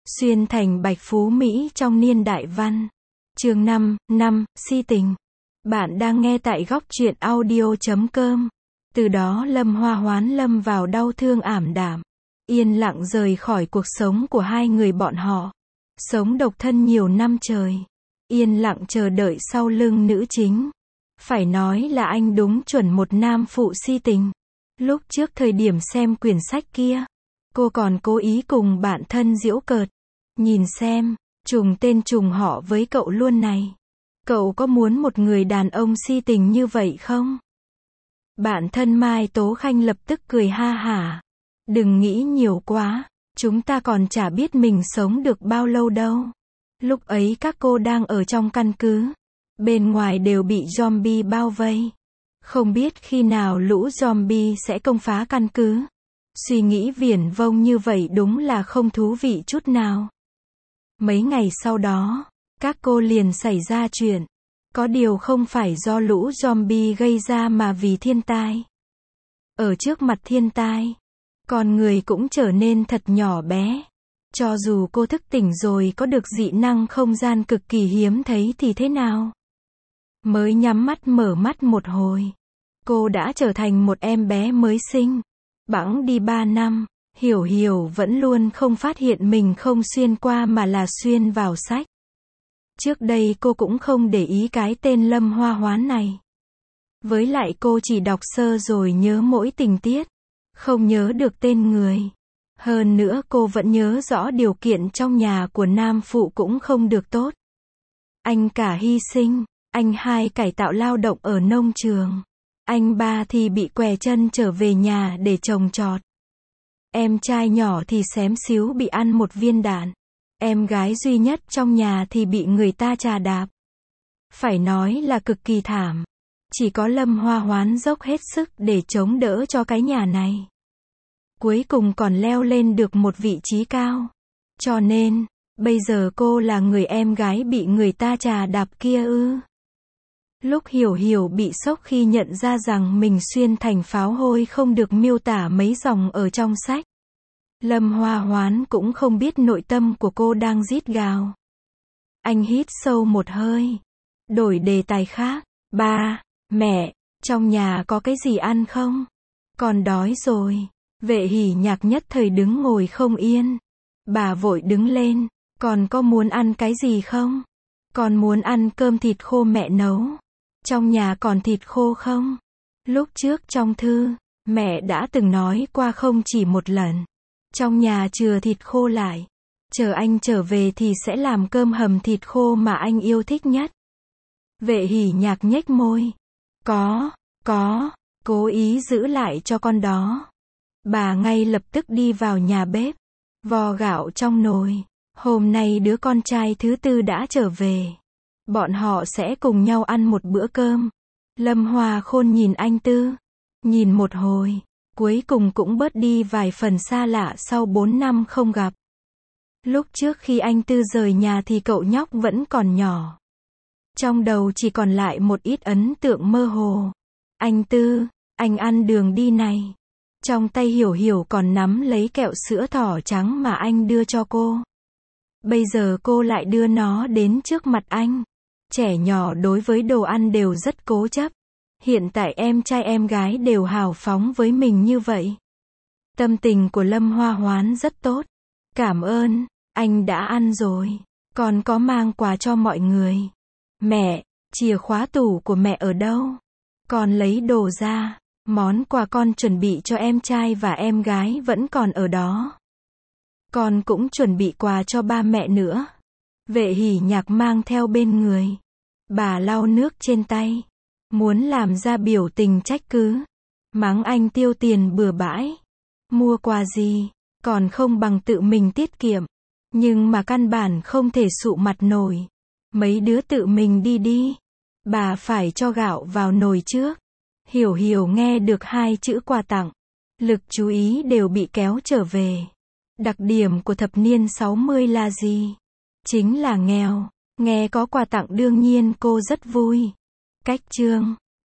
Xuyên thành Bạch Phú Mỹ trong niên đại văn. Chương 5, si tình. Bạn đang nghe tại góc truyện audio.com. Từ đó Lâm Hoa Hoán lâm vào đau thương ảm đạm, yên lặng rời khỏi cuộc sống của hai người bọn họ. Sống độc thân nhiều năm trời, yên lặng chờ đợi sau lưng nữ chính. Phải nói là anh đúng chuẩn một nam phụ si tình. Lúc trước thời điểm xem quyển sách kia, cô còn cố ý cùng bạn thân giễu cợt. Nhìn xem, trùng tên trùng họ với cậu luôn này. Cậu có muốn một người đàn ông si tình như vậy không? Bạn thân Mai Tố Khanh lập tức cười ha hả. Đừng nghĩ nhiều quá, chúng ta còn chả biết mình sống được bao lâu đâu. Lúc ấy các cô đang ở trong căn cứ. Bên ngoài đều bị zombie bao vây. Không biết khi nào lũ zombie sẽ công phá căn cứ. Suy nghĩ viển vông như vậy đúng là không thú vị chút nào. Mấy ngày sau đó, các cô liền xảy ra chuyện. Có điều không phải do lũ zombie gây ra mà vì thiên tai. Ở trước mặt thiên tai, con người cũng trở nên thật nhỏ bé. Cho dù cô thức tỉnh rồi có được dị năng không gian cực kỳ hiếm thấy thì thế nào? Mới nhắm mắt mở mắt một hồi, cô đã trở thành một em bé mới sinh. Bẵng đi 3 năm, Hiểu Hiểu vẫn luôn không phát hiện mình không xuyên qua mà là xuyên vào sách. Trước đây cô cũng không để ý cái tên Lâm Hoa Hoán này. Với lại cô chỉ đọc sơ rồi nhớ mỗi tình tiết, không nhớ được tên người. Hơn nữa cô vẫn nhớ rõ điều kiện trong nhà của nam phụ cũng không được tốt. Anh cả hy sinh, anh hai cải tạo lao động ở nông trường. Anh ba thì bị què chân trở về nhà để trồng trọt. Em trai nhỏ thì xém xíu bị ăn một viên đạn. Em gái duy nhất trong nhà thì bị người ta chà đạp. Phải nói là cực kỳ thảm. Chỉ có Lâm Hoa Hoán dốc hết sức để chống đỡ cho cái nhà này. Cuối cùng còn leo lên được một vị trí cao. Cho nên, bây giờ cô là người em gái bị người ta chà đạp kia ư? Lúc Hiểu Hiểu bị sốc khi nhận ra rằng mình xuyên thành pháo hôi không được miêu tả mấy dòng ở trong sách. Lâm Hoa Hoán cũng không biết nội tâm của cô đang rít gào. Anh hít sâu một hơi, đổi đề tài khác. Ba, mẹ, trong nhà có cái gì ăn không? Con đói rồi. Vệ Hỉ Nhạc nhất thời đứng ngồi không yên. Bà vội đứng lên. Con có muốn ăn cái gì không? Con muốn ăn cơm thịt khô mẹ nấu. Trong nhà còn thịt khô không? Lúc trước trong thư, mẹ đã từng nói qua không chỉ một lần. Trong nhà chừa thịt khô lại. Chờ anh trở về thì sẽ làm cơm hầm thịt khô mà anh yêu thích nhất. Vệ Hỉ Nhạc nhếch môi. Có, cố ý giữ lại cho con đó. Bà ngay lập tức đi vào nhà bếp, vo gạo trong nồi. Hôm nay đứa con trai thứ tư đã trở về. Bọn họ sẽ cùng nhau ăn một bữa cơm. Lâm Hoa Khôn nhìn anh Tư. Nhìn một hồi, cuối cùng cũng bớt đi vài phần xa lạ sau 4 năm không gặp. Lúc trước khi anh Tư rời nhà thì cậu nhóc vẫn còn nhỏ. Trong đầu chỉ còn lại một ít ấn tượng mơ hồ. Anh Tư, anh ăn đường đi này. Trong tay Hiểu Hiểu còn nắm lấy kẹo sữa thỏ trắng mà anh đưa cho cô. Bây giờ cô lại đưa nó đến trước mặt anh. Trẻ nhỏ đối với đồ ăn đều rất cố chấp. Hiện tại em trai em gái đều hào phóng với mình như vậy. Tâm tình của Lâm Hoa Hoán rất tốt. Cảm ơn, anh đã ăn rồi. Con có mang quà cho mọi người. Mẹ, chìa khóa tủ của mẹ ở đâu? Con lấy đồ ra. Món quà con chuẩn bị cho em trai và em gái vẫn còn ở đó. Con cũng chuẩn bị quà cho ba mẹ nữa. Vệ Hỉ Nhạc mang theo bên người. Bà lau nước trên tay. Muốn làm ra biểu tình trách cứ. Mắng anh tiêu tiền bừa bãi. Mua quà gì, còn không bằng tự mình tiết kiệm. Nhưng mà căn bản không thể sụ mặt nổi. Mấy đứa tự mình đi đi. Bà phải cho gạo vào nồi trước. Hiểu Hiểu nghe được 2 chữ quà tặng. Lực chú ý đều bị kéo trở về. Đặc điểm của thập niên 60 là gì? Chính là nghèo. Nghe có quà tặng đương nhiên cô rất vui. Cách chương